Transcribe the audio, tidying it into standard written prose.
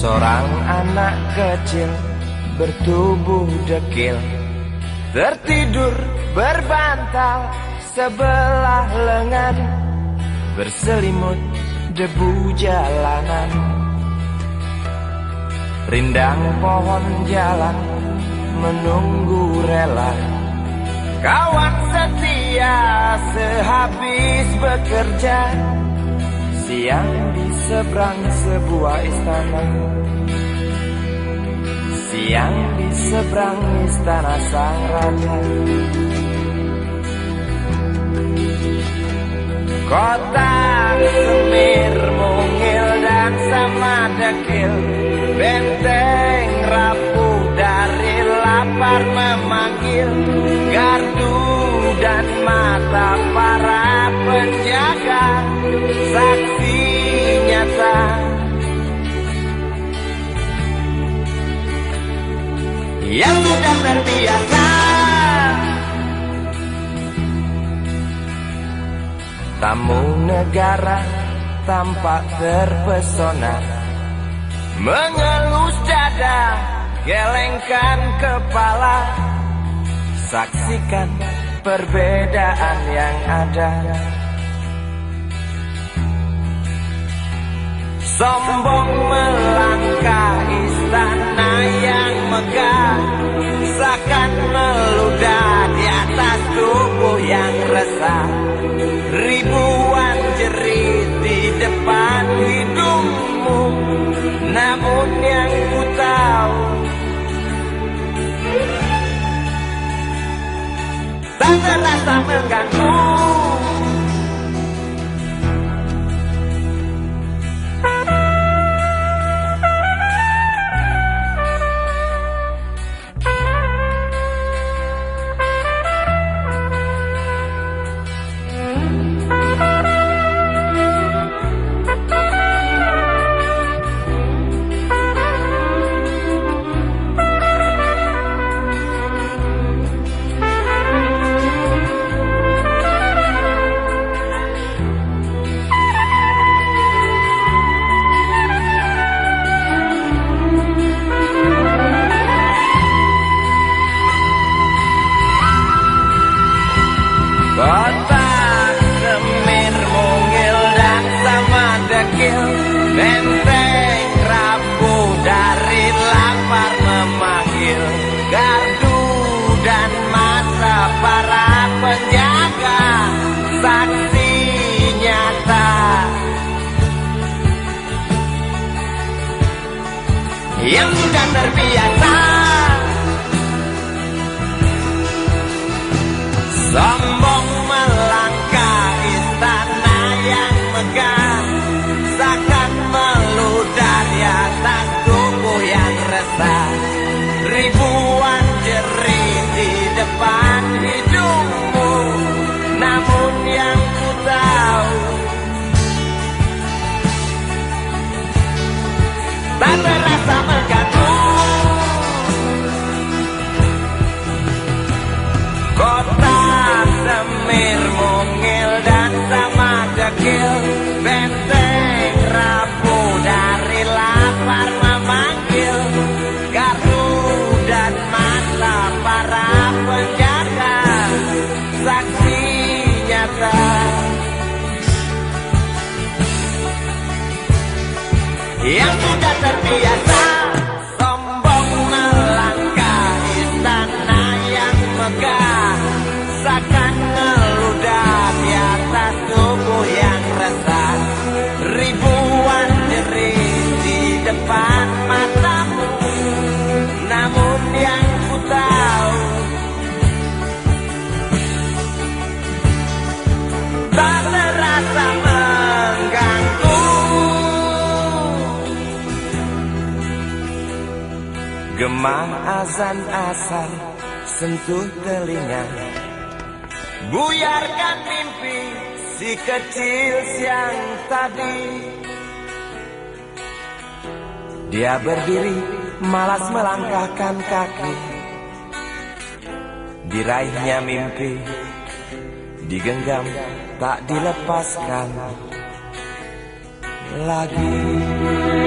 Seorang anak kecil bertubuh dekil tertidur berbantal sebelah lengan, berselimut debu jalanan. Rindang pohon jalan menunggu rela, kawan setia sehabis bekerja. Siang di seberang sebuah istana, siang di seberang istana sang raja. Kota Semir mungil dan sama dekil, benteng rapuh dari lapar memanggil. Gardu dan mata para penjaga, saksi nyata yang sudah terbiasa. Tamu negara tampak terpesona, mengelus dada, gelengkan kepala. Saksikan perbedaan yang ada. Sombong melangkah istana yang megah, seakan meludah di atas tubuh yang resah. Ribuan jerit di depan hidungmu, namun yang ku tahu tak terasa mengganggu. Kota Semir mungil dan sama dekil, benteng rapuh dari lapar memanggil. Gardu dan mata para penjaga, saksi nyata yang sudah terbiasa. Sombong melangkah istana yang megah, seakan meludah di atas tubuh yang resah. Ribuan jerit di depan hidungmu, namun yang ku tahu tak terasa mengganggu. Kota Semir mungil dan sama dekil, benteng rapuh dari lapar memanggil. Gardu dan mata para penjaga, saksi nyata yang sudah terbiasa. Sombong melangkah istana yang megah, seakan meludah di atas tubuh yang resah. Ribuan jerit di depan matamu, namun yang ku tahu tak terasa mengganggu. Gema azan asar sentuh telinga, buyarkan mimpi si kecil siang tadi. Dia berdiri malas melangkahkan kaki, diraihnya mimpi digenggam tak dilepaskan lagi.